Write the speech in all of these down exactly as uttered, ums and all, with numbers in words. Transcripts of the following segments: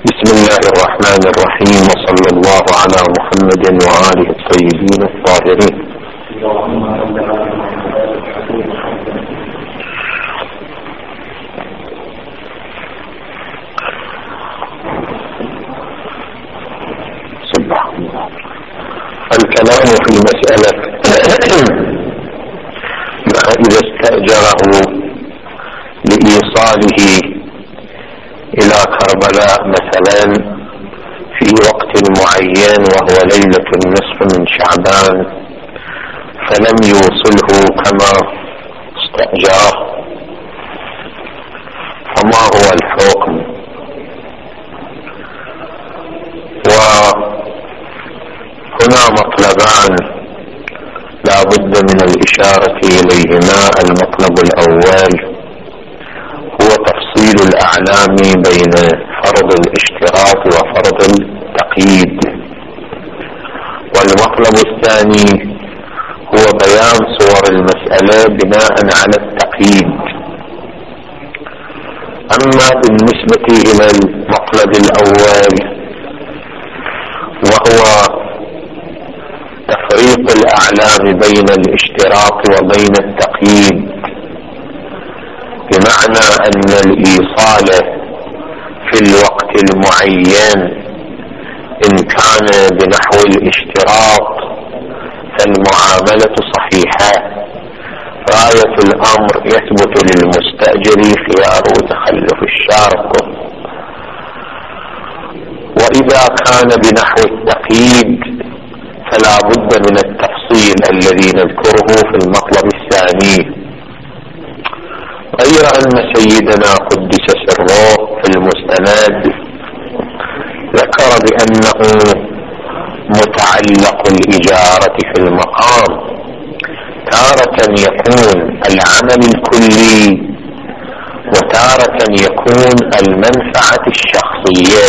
بسم الله الرحمن الرحيم، وصلى الله على محمد وآله الطيبين الطاهرين. سبحان الله. الكلام في المسألة ما إذا استأجره لإيصاله إلى كربلاء مثلا في وقت معين وهو ليلة النصف من شعبان، فلم يوصله كما استأجره، فما هو الحكم؟ وهنا مطلبان لا بد من الإشارة إليهما. المطلب الأول هو تفصيل الأعلام بين فرض الاشتراط وفرض التقييد، والمطلب الثاني هو بيان صور المسألة بناء على التقييد. أما بالنسبة إلى المطلب الأول وهو تفريق الأعلام بين الاشتراط وبين التقييد، بمعنى أن الإيصال في الوقت المعين إن كان بنحو الاشتراط فالمعاملة صحيحة، غاية الأمر يثبت للمستأجر خيار تخلف الشرط. وإذا كان بنحو التقييد فلا بد من التفصيل الذي نذكره في المطلب الثاني، غير أن سيدنا قدس سره في المستند ذكر بأنه متعلق الإجارة في المقام تارة يكون العمل الكلي وتارة يكون المنفعة الشخصية.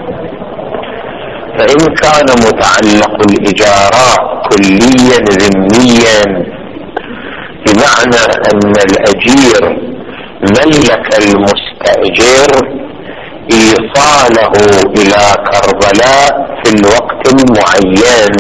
فإن كان متعلق الإجارة كليا ذميا، بمعنى أن الأجير ملك المستأجر إيصاله إلى كربلاء في الوقت المعين.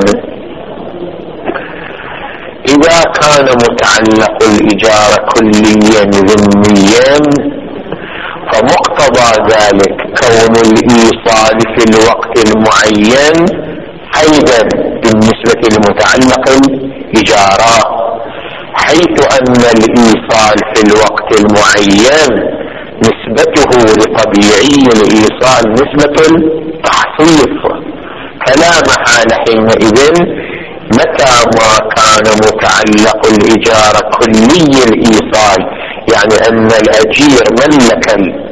إذا كان متعلق الإجارة كليا ذميا فمقتضى ذلك كون الإيصال في الوقت المعين أيضا بالنسبة لمتعلق الإجارة، حيث أن الإيصال في الوقت المعين نسبته لطبيعي الإيصال نسبة التحصيف، فلا محالة حينئذ متى ما كان متعلق الإجارة كلي الإيصال، يعني أن الأجير ملك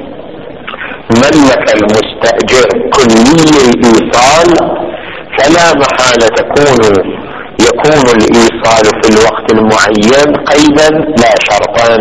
ملك المستأجر كلي الإيصال، فلا محالة تكون يكون الإيصال في الوقت المعين قيدا لا شرطا.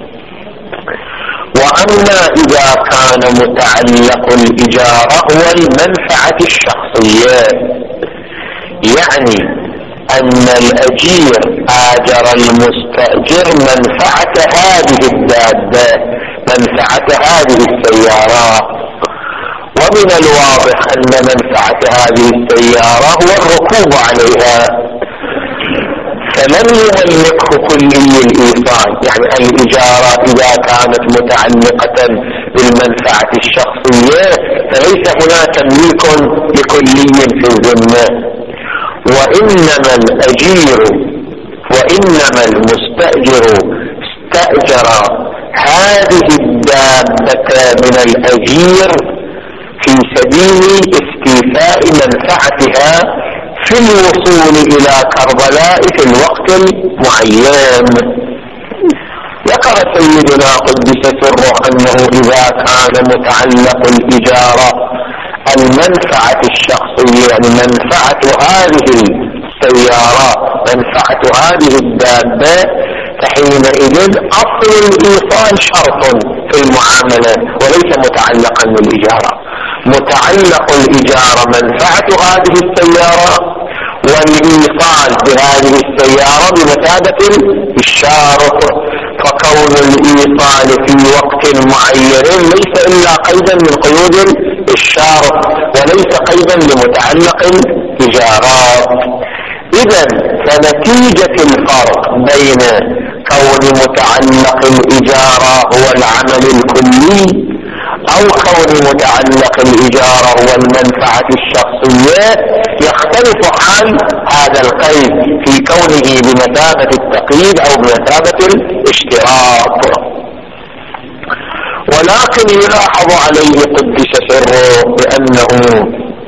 وأما إذا كان متعلق الإجارة هو المنفعة الشخصية، يعني أن الأجير آجر المستأجر منفعة هذه الدابة، منفعة هذه السيارة، ومن الواضح أن منفعة هذه السيارة هو الركوب عليها، فلم يملكه كلي الإيصال. يعني الإجارة إذا كانت متعلقة بالمنفعة الشخصية فليس هناك تمليك لكلي في الذمة، وإنما الأجير وإنما المستأجر استأجر هذه الدابة من الأجير في سبيل استيفاء منفعتها في الوصول إلى كربلاء في الوقت المعين. ذكر سيدنا قدس سره أنه إذا كان متعلق الإجارة المنفعة الشخصية، يعني منفعة هذه السيارة منفعة هذه الدابة، فحينئذ أصل الإيصال شرط في المعاملة وليس متعلقا بالإجارة. متعلق الإجارة منفعة هذه السيارة، والإيصال بهذه السيارة بمثابة الشارط، فكون الإيصال في وقت معين ليس إلا قيدا من قيود الشرط وليس قيدا لمتعلق الإجارات. إذا فنتيجة الفرق بين كون متعلق الإجارة هو العمل الكلي أو كون متعلق الإجارة هو المنفعة الشخصية يختلف حال هذا القيد في كونه بمثابة التقييد أو بمثابة الاشتراط. ولكن يلاحظ عليه قدس سره بأنه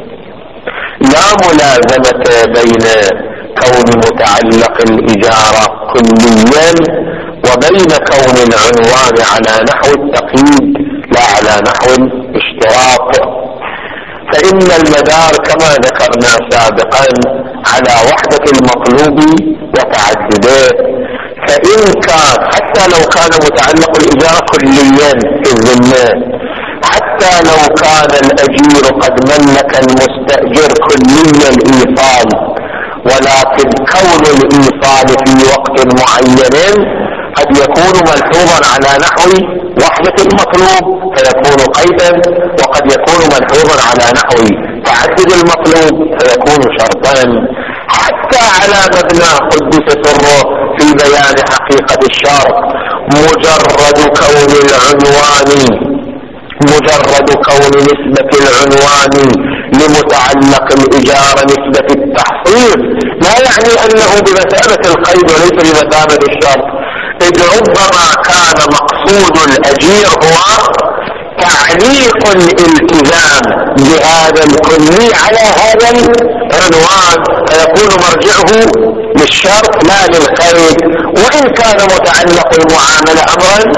لا ملازمة بين كون متعلق الإجارة كليا وبين كون العنوان على نحو التقييد لا على نحو الاشتراط. فإن المدار كما ذكرنا سابقا على وحدة المطلوب وتعدده، فإن كان حتى لو كان متعلق الإجارة كليا في الذمة، حتى لو كان الأجير قد ملك المستأجر كليا الإيصال، ولكن كون الإيصال في وقت معين قد يكون ملحوظا على نحو وحدة المطلوب فيكون قيدا، وقد يكون ملحوظا على نحو تعدد المطلوب فيكون شرطا. حتى على مبنى قدس سره في بيان حقيقة الشرط، مجرد كون العنوان مجرد كون نسبة العنوان لمتعلق الإجارة نسبة التحصيل لا يعني أنه بمثابة القيد وليس بمثابة الشرط، إذ ربما كان مقصود الأجير هو تعليق الالتزام بهذا الكلي على هذا العنوان فيكون مرجعه للشرط لا للقيد، وإن كان متعلق المعاملة أمرا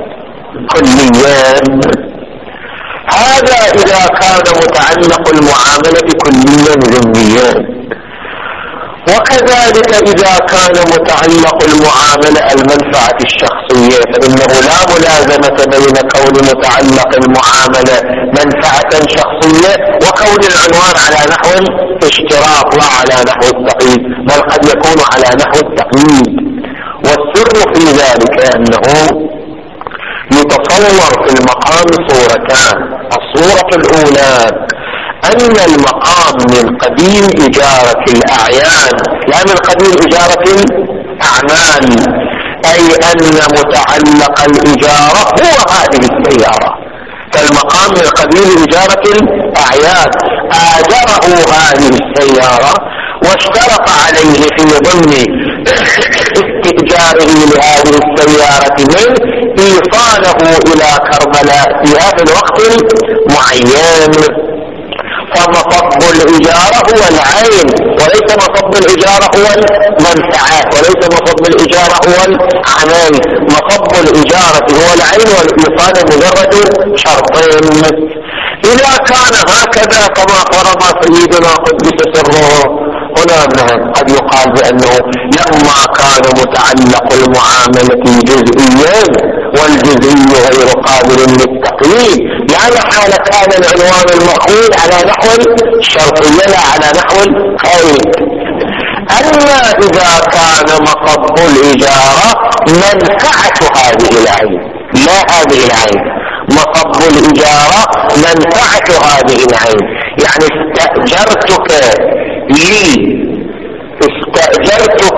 كليا. هذا إذا كان متعلق المعاملة كليا ذميا. وكذلك إذا كان متعلق المعاملة المنفعة الشخصية فإنه لا ملازمة بين كون متعلق المعاملة منفعة شخصية وكون العنوان على نحو اشتراط لا على نحو التقييد، بل قد يكون على نحو التقييد. والسر في ذلك أنه يتصور في المقام صورتان. الصورة الأولى أن المقام من قديم إجارة الأعيان لا من قديم إجارة الأعمال، أي أن متعلق الإجارة هو هذه السيارة، فالمقام من قديم إجارة الأعيان آجره هذه السيارة واشترط عليه في ضمن استئجاره لهذه السيارة من إيصاله إلى كربلاء في الوقت المعين. فمصب الإجارة هو العين وليس مصب الإجارة هو المنفعة، وليس مصب الإجارة هو العمل. مصب الإجارة هو العين والإيصال مجرد شرطين. إذا كان هكذا كما فرض سيدنا قدس سره هنا قد يقال بأنه لما كان متعلق المعاملة جزئيا والجزئي غير قابل للتقييد يعني حال كان العنوان المأخوذ على نحو الشرطية لا على نحو القيد. أما إذا كان مصب الإجارة منفعة هذه العين لا هذه العين، مصب الإجارة منفعة هذه العين، يعني استأجرتك لي استأجرتك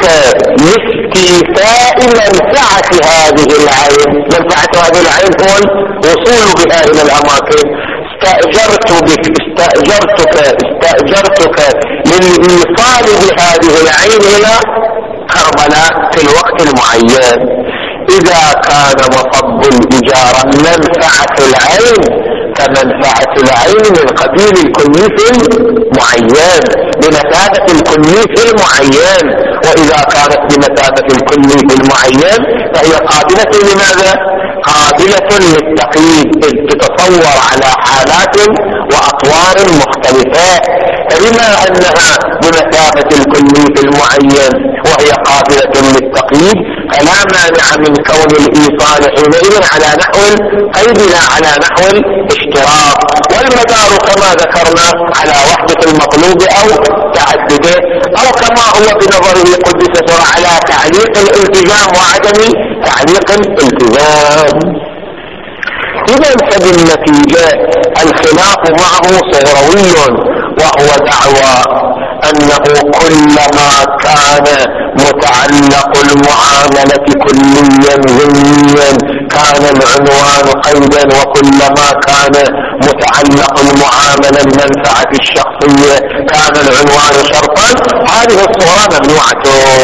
لاستيفاء منفعة هذه العين. منفعة هذه العين هو الوصول بها إلى الأماكن. استأجرت بك استأجرتك استأجرتك للإيصال بهذه العين إلى كربلاء في الوقت المعين. إذا كان مصب الإجارة منفعة العين فمنفعة العين من قبيل الكنيف المعين بمثابة الكنيف المعين، وإذا كانت بمثابة الكنيف المعين فهي قابلة لماذا؟ قابلة للتقييد، إذ تتصور على حالات وأطوار مختلفة. فبما أنها بمثابة الكنيف المعين وهي قابلة للتقييد فلا مانع من كون الإيصال حينئذ على نحو القيد لا على نحو الاشتراط. والمدار كما ذكرنا على وحدة المطلوب أو تعدده، أو كما هو بنظره قدس سر على تعليق الالتزام وعدم تعليق الالتزام. إذا فبالنتيجة الخلاف معه صغروي، وهو دعوى أنه كلما كان متعلق المعاملة كليا ذميا كان العنوان قيدا، وكلما كان متعلق المعاملة المنفعة الشخصية كان العنوان شرطا. هذه الصورة ممنوعة.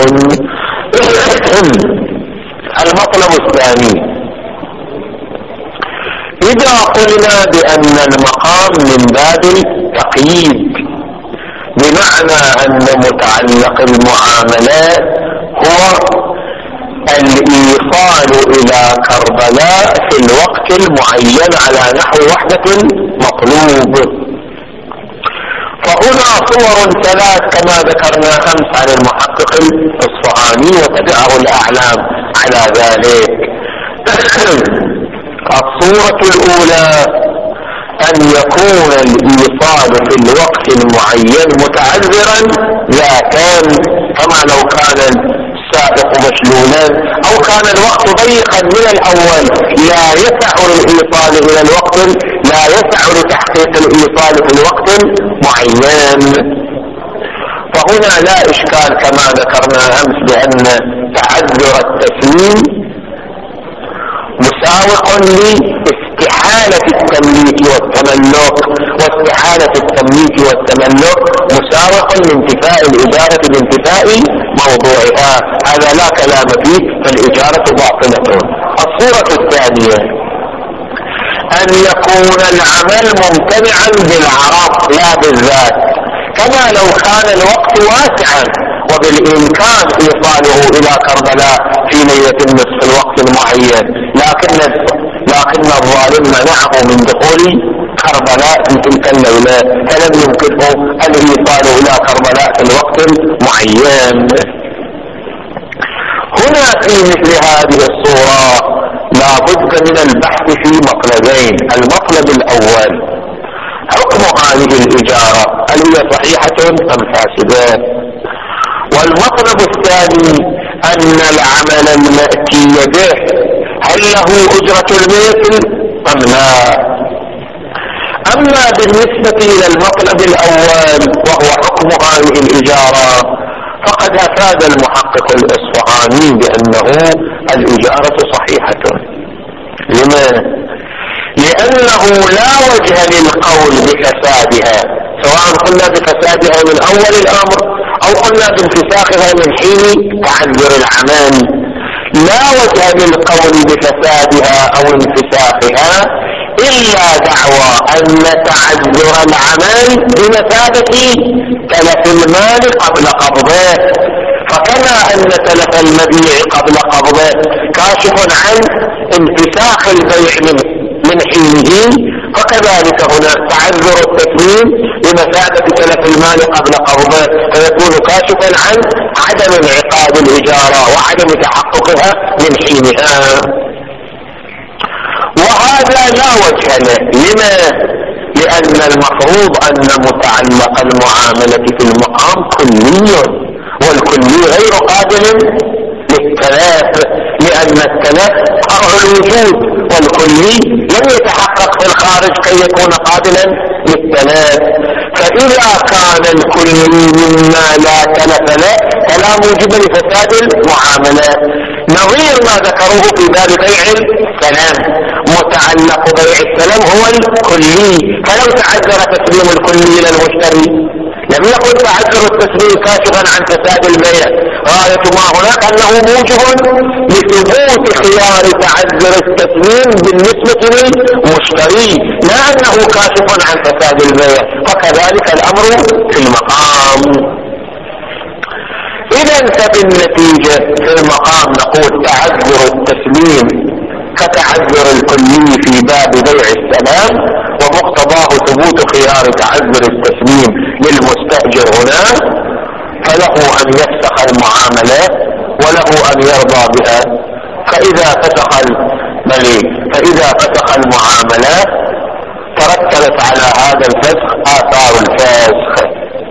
المطلب الثاني، إذا قلنا بأن المقام من باب التقييد، بمعنى أن متعلق المعاملات هو الإيصال إلى كربلاء في الوقت المعين على نحو وحدة مطلوب، فهنا صور ثلاث كما ذكرنا أمس عن المحقق الإصفهاني وتبعه الأعلام على ذلك. الصورة الأولى أن يكون الإيصال في الوقت المعين متعذرا ذاتان، كما لو كان السائق مشلولا أو كان الوقت ضيقا من الأول لا يسع الإيصال إلى الوقت، لا يسع لتحقيق الإيصال في الوقت المعين. فهنا لا إشكال كما ذكرنا أمس بأن تعذر التسليم مساوق لاستحالة التمليك والتملك، واستحالة التمليك والتملك مساوق لانتفاء الإجارة بانتفاء موضوعها، هذا لا كلام فيه، فالإجارة باطلة. الصورة الثانية أن يكون العمل ممتنعا بالعرض لا بالذات، كما لو كان الوقت واسعا وبالإمكان إيصاله إلى كربلاء في ليلة النصف في الوقت المعين، لكن لكن الظالم منعه من دخول كربلاء في تلك الليلة، فلم يمكنه الإيصال إلى كربلاء في الوقت المعين. هنا في مثل هذه الصورة لا بد من البحث في مطلبين. المطلب الأول حكم هذه الإجارة، هل هي صحيحة أم فاسدة؟ والمطلب الثاني أن العمل المأتي به هل له أجرة المثل أم لا؟ أما بالنسبة إلى المطلب الأول وهو حكم هذه الإجارة، فقد أفاد المحقق الإصفهاني بأنه الإجارة صحيحة. لما؟ لأنه لا وجه للقول بفسادها، سواء قلنا بفسادها من أول الأمر أو قلنا بانفساخها من حين تعذر العمل، لا وجه للقول بفسادها أو انفساخها إلا دعوى أن تعذر العمل بمثابة تلف المال قبل قبضه، فكما أن تلف المبيع قبل قبضه كاشف عن انفساخ البيع من من حينه، فكذلك هنا تعذر التسليم بمثابة تلف المال قبل قبضه، فيكون كاشفا عن عدم انعقاد الإجارة وعدم تحققها من حينها، وهذا لا وجه له. لما؟ لأن المفروض أن متعلق المعاملة في المقام كلي، والكلي غير قابل للتلف، لأن التلف فرع الوجود، والكلي لم يتحقق في الخارج كي يكون قابلا للتلف. فإذا كان الكلي مما لا تلف له فلا موجب لفساد المعاملات، نظير ما ذكروه في باب بيع السلام. متعلق بيع السلام هو الكلي، فلو تعذر تسليم الكلي إلى المشتري لم يكن تعذر التسليم كاشفا عن فساد البيع، غاية ما هناك أنه موجب لثبوت خيار تعذر التسليم بالنسبة للمشتري، لا أنه كاشف عن فساد البيع، فكذلك الأمر في المقام. إذا فبالنتيجة في المقام نقول تعذر التسليم كتعذر الكلي في باب بيع السلام، ومقتضاه ثبوت خيار تعذر التسليم للمستأجر هنا، فله أن يفسخ المعاملات وله أن يرضى بها. فإذا فسخ الملك فإذا فسخ المعاملات ترتبت على هذا الفسخ آثار الفسخ،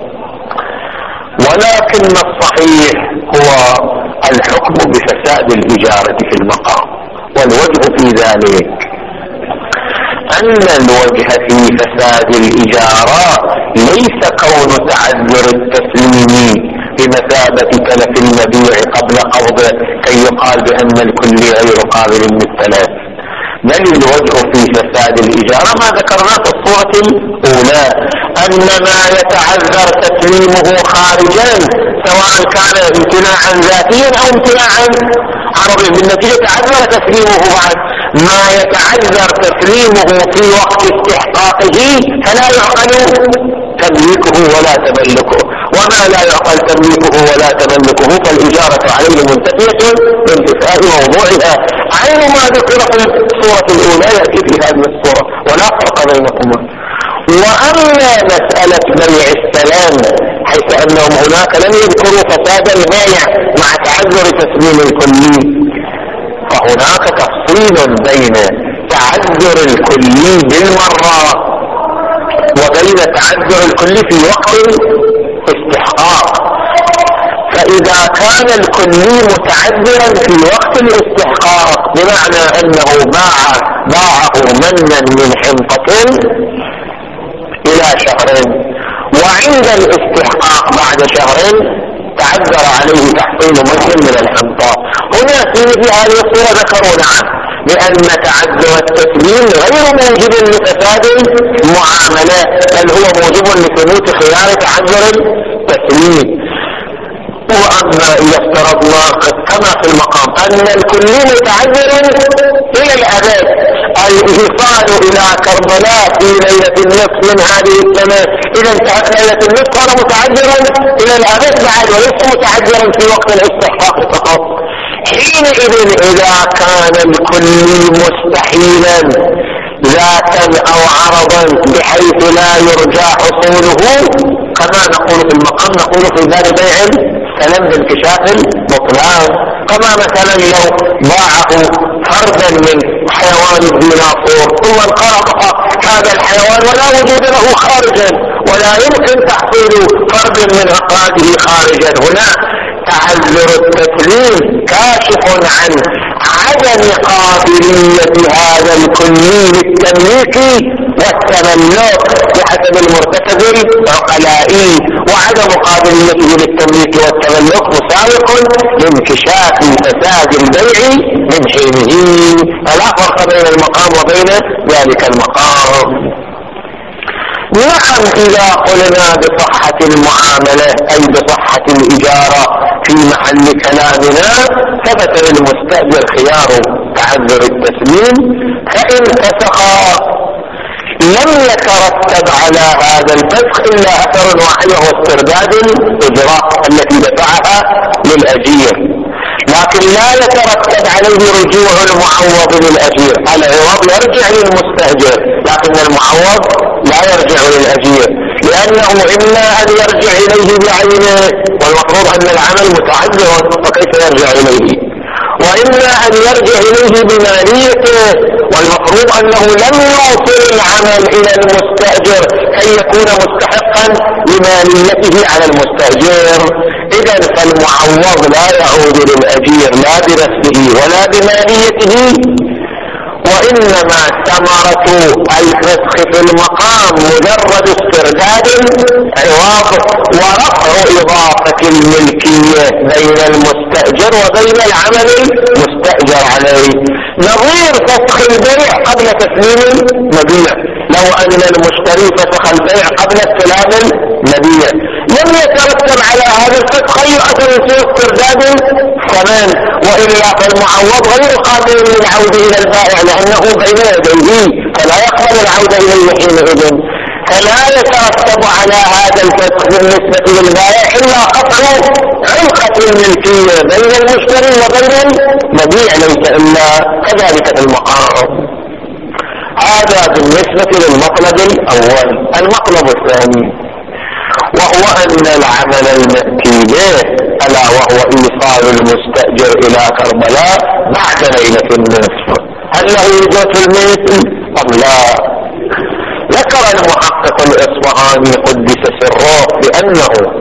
ولكن الصحيح هو الحكم بفساد الإجارة في المقام. والوجه في ذلك أن الوجه في فساد الإجارة ليس كون تعذر التسليم بمثابة تلف المبيع قبل قبضه كي يقال بأن الكلي غير قابل للتلف، بل الوجه في فساد الإجارة ما ذكرناه في الصورة الأولى، أن ما يتعذر تسليمه خارجا سواء كان امتناعا ذاتيا أو امتناعا عرضيا، بالنتيجة تعذر تسليمه بعد ما يتعذر تسليمه في وقت استحقاقه فلا يعقل تمليكه ولا تملكه، وما لا يعقل تمليكه ولا تملكه فالإجارة عليه منتفية بانتفاء موضوعها، عين ما ذكر في الصورة الأولى يأتي في هذه الصورة ولا فرق بينهما. وأما مسألة بيع السلام حيث أنهم هناك لم يذكروا فساد البيع مع تعذر تسليم الكلي، فهناك تفصيل بين تعذر الكلي بالمرة وبين تعذر الكلي في وقت الاستحقاق. فإذا كان الكلي متعذرا في وقت الاستحقاق بمعنى أنه باع باعه منا من حنطة إلى شهرين، وعند الاستحقاق بعد شهرين تعذر عليه تحصيل منا من الحنطة، هنا في هذه الصورة ذكروا نعم بأن تعذر التسليم غير موجب لفساد المعاملة، بل هو موجب لثبوت خيار تعذر التسليم. وأما إذا افترضنا كما في المقام أن الكلي متعذر إلى الأبد، الإيصال إلى كربلاء في ليلة النصف من هذه السنة، إذا انتهت ليلة النصف كان متعذرا إلى الأبد بعد وليس متعذرا في وقت الاستحقاق فقط. حينئذ إذا كان الكلي مستحيلا ذاتا أو عرضا بحيث لا يرجى حصوله كما نقول في المقام، نقول في باب بيع السلام بانكشاف المطلق، كما مثلا لو باعه فردا من حيوان الديناصور ثم انقرض هذا الحيوان ولا وجود له خارجا ولا يمكن تحصيل فرد من عقاده خارجا، هنا تعذر التسليم كاشف عن عدم قابلية هذا الكلي للتمليك والتملك بحسب المرتكب العقلائي، وعدم قابليته للتمليك والتملك مساوق لانكشاف فساد البيع من حينه، فلا فرق بين المقام وبين ذلك المقام. نعم إذا قلنا بصحة المعاملة أي بصحة الإجارة في محل كلامنا ثبت للمستأجر خيار تعذر التسليم، فإن فسخ لم يترتب على هذا الفسخ إلا أثر واحد وهو استرداد الإجراء التي دفعها للأجير، لكن لا يترتب عليه رجوع المعوض للأجير، العوض يرجع للمستأجر لكن المعوض لا يرجع للأجير، لأنه إما أن يرجع إليه بعينه والمفروض أن العمل متعذر فكيف يرجع إليه، وإما أن يرجع إليه بماليته والمفروض أنه لم يوصل العمل إلى المستأجر كي يكون مستحقا لماليته على المستأجر. إذن فالمعوض لا يعود للأجير لا بنفسه ولا بماليته، وإنما ثمرة الفسخ في المقام مجرد استرداد عوض ورفع إضافة الملكية بين المستأجر وبين العمل المستأجر عليه، نظير فسخ البيع قبل تسليم المبيع. لو أن المشتري فسخ البيع قبل استلام المبيع لم يترتب على هذا الفسخ أي أثر في استرداد الثمن، وإلا فالمعوض غير قابل للعودة إلى البائع لأنه بين يديه فلا يقبل العودة إليه حينئذ، فلا يترتب على هذا الفسخ بالنسبة للبائع إلا قطع علقة الملكية بين المشتري وبين المبيع، ليس إلا كذلك في المقام. هذا بالنسبة للمطلب الأول. المطلب الثاني وهو أن العمل المأتي به ألا وهو إيصال المستأجر إلى كربلاء بعد ليلة النصف، هل له يجوز المثل أم لا؟ ذكر المحقق الإصفهاني قدس سره بأنه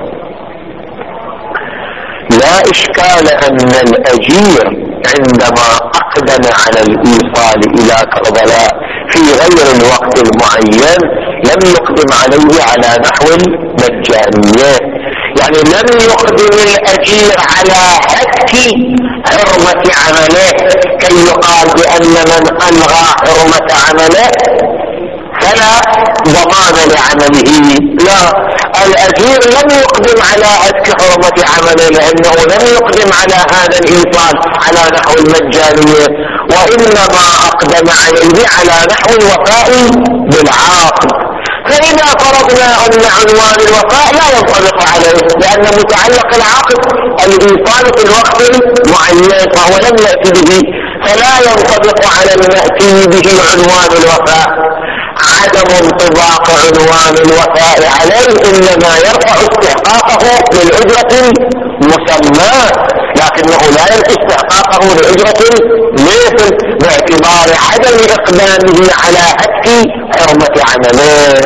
لا إشكال أن الأجير عندما أقدم على الإيصال إلى كربلاء في غير الوقت المعين لم يقدم عليه على نحو المجانية، يعني لم يقدم الأجير على هتك حرمة عمله كي يقال بأن من ألغى حرمة عمله فلا ضمان لعمله. لا، الأجير لم يقدم على هتك حرمة عمله لأنه لم يقدم على هذا الإيصال على نحو المجانية، وإنما أقدم عليه على نحو الوفاء بالعقد. فإذا فرضنا أن عنوان الوفاء لا ينطبق عليه لأن متعلق العقد الإيصال في الوقت المعين فهو لم يأتي به، فلا ينطبق على المأتي به عنوان الوفاء. عدم انطباق عنوان الوفاء عليه إنما يرفع استحقاقه للأجرة المسمى، لكنه لا ينفي استحقاقه لأجرة المثل باعتبار عدم إقدامه على هتك حرمة عمله.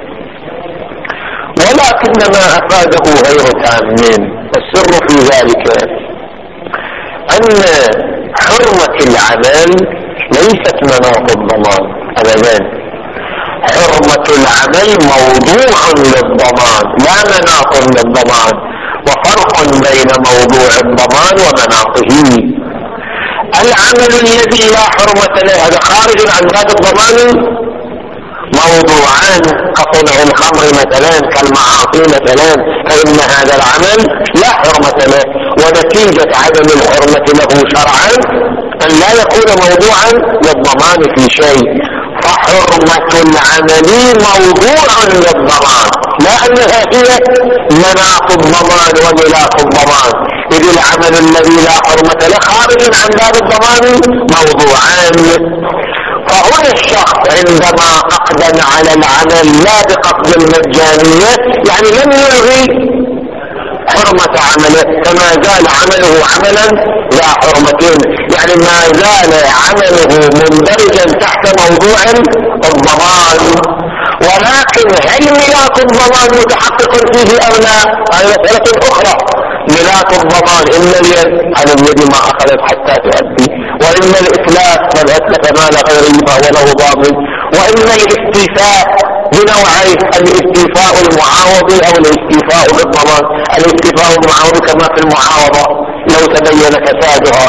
ولكن ما أفاده غير تام. السر في ذلك أن حرمة العمل ليست مناط الضمان أبدا. حرمة العمل موضوع للضمان لا مناط للضمان، وفرق بين موضوع الضمان ومناطه. العمل الذي لا حرمة له هذا خارج عن باب الضمان، موضوعان كصنع الخمر مثلا كالمعاصي مثلا، فإن هذا العمل لا حرمة له، ونتيجة عدم الحرمة له شرعا أن لا يكون موضوعا للضمان في شيء. فحرمة العمل موضوع للضمان لا أنها هي مناط الضمان وملاك الضمان، إذ العمل الذي لا حرمة له خارج عن باب الضمان موضوعان. فهنا الشخص عندما أقدم على العمل لا بقصد المجانية يعني لم يلغي حرمة عمله، فما زال عمله عملا لا حرمتين، يعني ما زال عمله مندرجا تحت موضوع الضمان. ولكن هل ملاك الضمان متحقق فيه أو لا؟ هذه مسألة أخرى. ملاك الضمان إما اليد على اليد ما أخذت حتى تؤدي، وإما الإتلاف من أتلف مال غيره فهو له ضامن، وإما الاستيفاء بنوعين، الاستيفاء المعاوضي أو الاستيفاء بالضمان. الاستيفاء المعاوضي كما في المعاوضة لو تبين فسادها،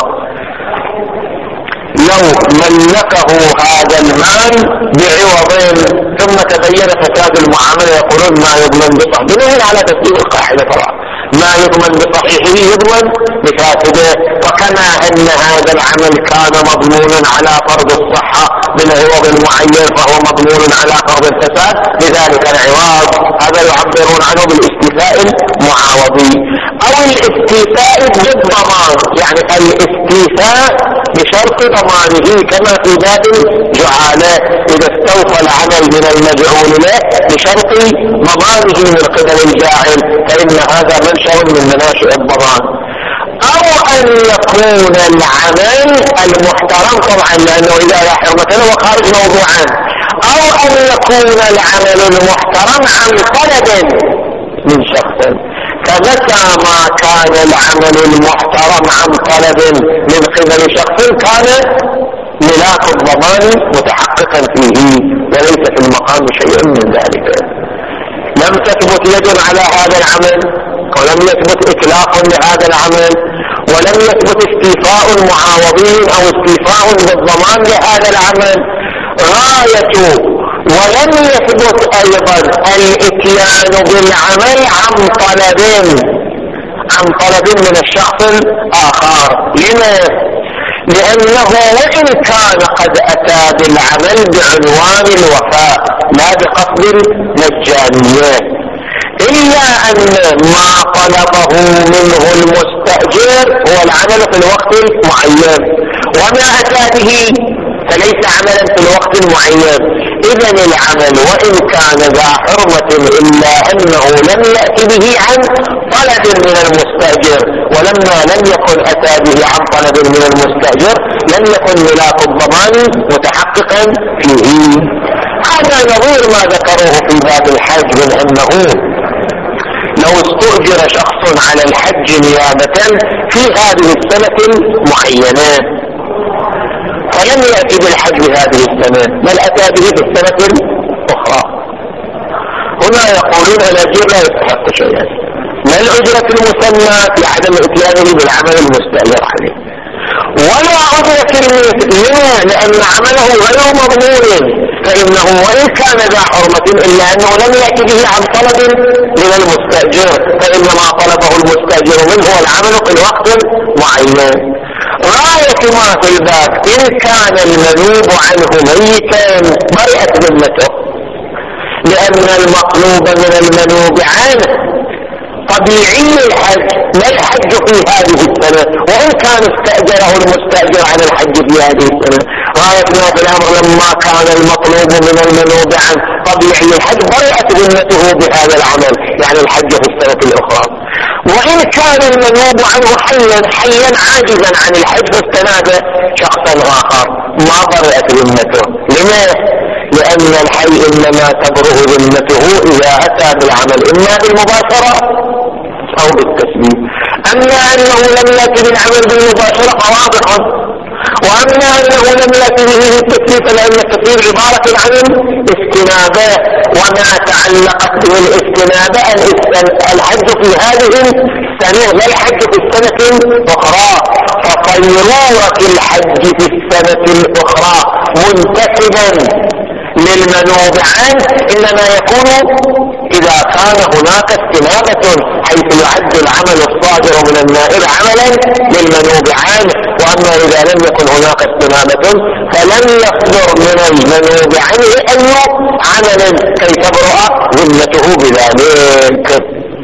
لو ملكه هذا المال بعوض ثم تبين فساد المعاملة يقولون ما يضمن بصح بناء على تسليم القاعدة طبعا ما يضمن بصحيحه يضمن بفاسده. وكما أن هذا العمل كان مضمونا على فرض الصحة بالعوض المعين فهو مضمون على فرض الفساد بذلك العوض، هذا يعبرون عنه بالاستيفاء المعاوضي أو الاستيفاء بالضمان، يعني الاستيفاء بشرط ضمانه كما في باب الجعالة إذا استوفى العمل من المجعول له بشرط ضمانه من قبل الجاعل فإن هذا منشأ من مناشئ الضمان. أو أن يكون العمل المحترم طبعا لأنه إذا لا حرمة له وخارج موضوعان، أو أن يكون العمل المحترم عن طلب من شخص، فمتى ما كان العمل المحترم عن طلب من قبل شخص كان ملاك الضمان متحققا فيه وليس في المقام شيء من ذلك. لم تثبت يد على هذا العمل ولم يثبت إتلاف لهذا العمل ولم يثبت استيفاء معاوضين أو استيفاء بالضمان لهذا العمل غاية، ولم يثبت أيضا الاتيان بالعمل عن طلب عن طلب من الشخص الآخر. لما؟ لأنه وإن كان قد أتى بالعمل بعنوان الوفاء لا بقصد المجانية، إلا أن ما طلبه منه المستأجر هو العمل في الوقت المعين، وما أتى به فليس عملا في الوقت المعين. إذن العمل وإن كان ذا حرمة إلا أنه لم يأتي به عن طلب من المستأجر، ولما لم يكن أتى به عن طلب من المستأجر لم يكن ملاك الضمان متحققا فيه. هذا نظير ما ذكروه في باب الحج من أنه لو استؤجر شخص على الحج نيابة في هذه السنة المعينة فلم يأتي بالحج هذه السنة بل أتى به في السنة الأخرى. هنا يقولون الأجير لا يستحق شيئا، لا الأجرة المسمى في عدم إتيانه بالعمل المستأجر عليه، ولا أجرة الميت. لما؟ لأن عمله غير مضمون، فإنه وإن كان ذا حرمة إلا أنه لم يأتي به عن طلب من المستأجر، فإنما طلبه المستأجر منه العمل في الوقت معين. غاية ما في الباب إن كان المنوب عنه ميتا برئت ذمته، لأن المطلوب من المنوب عنه طبيعي الحج، لا الحج في هذه السنة، وإن كان استأجره المستأجر عن الحج في هذه السنة. غاية ما في الأمر لما كان المطلوب من المنوب عنه طبيعي الحج برئت ذمته بهذا العمل، يعني الحج في السنة الأخرى. وإن كان المنوب عنه حيا حيا عاجزا عن الحج فاستناد شخصا آخر ما برئت ذمته. لماذا؟ لأن الحي إنما تبرئ ذمته إذا أتى بالعمل إما بالمباشرة أو بالتسبيب. أما أنه لم يأتي بالعمل بالمباشرة فواضح، وأما أنه لم يأتي به بالتسبيب فلأن التسبيب عبارة عن استنابة، وما تعلقت بالاستنابة الحج في هذه السنة لا الحج في السنة الأخرى. فصيرورة الحج في السنة الأخرى منتسبا للمنوب عنه إنما يكون إذا كان هناك استنابة، حيث يعد العمل الصادر من النائب عملا للمنوب عنه. وأما إذا لم يكن هناك استنابة فلن يصدر من المنوب عنه أي عمل كي تبرأ ذمته بذلك.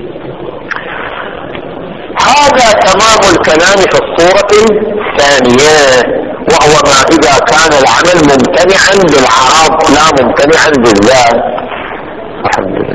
هذا تمام الكلام في الصورة الثانية، وهو ما إذا كان العمل ممتنعا بالعرض لا ممتنعا بالذات. الحمد لله.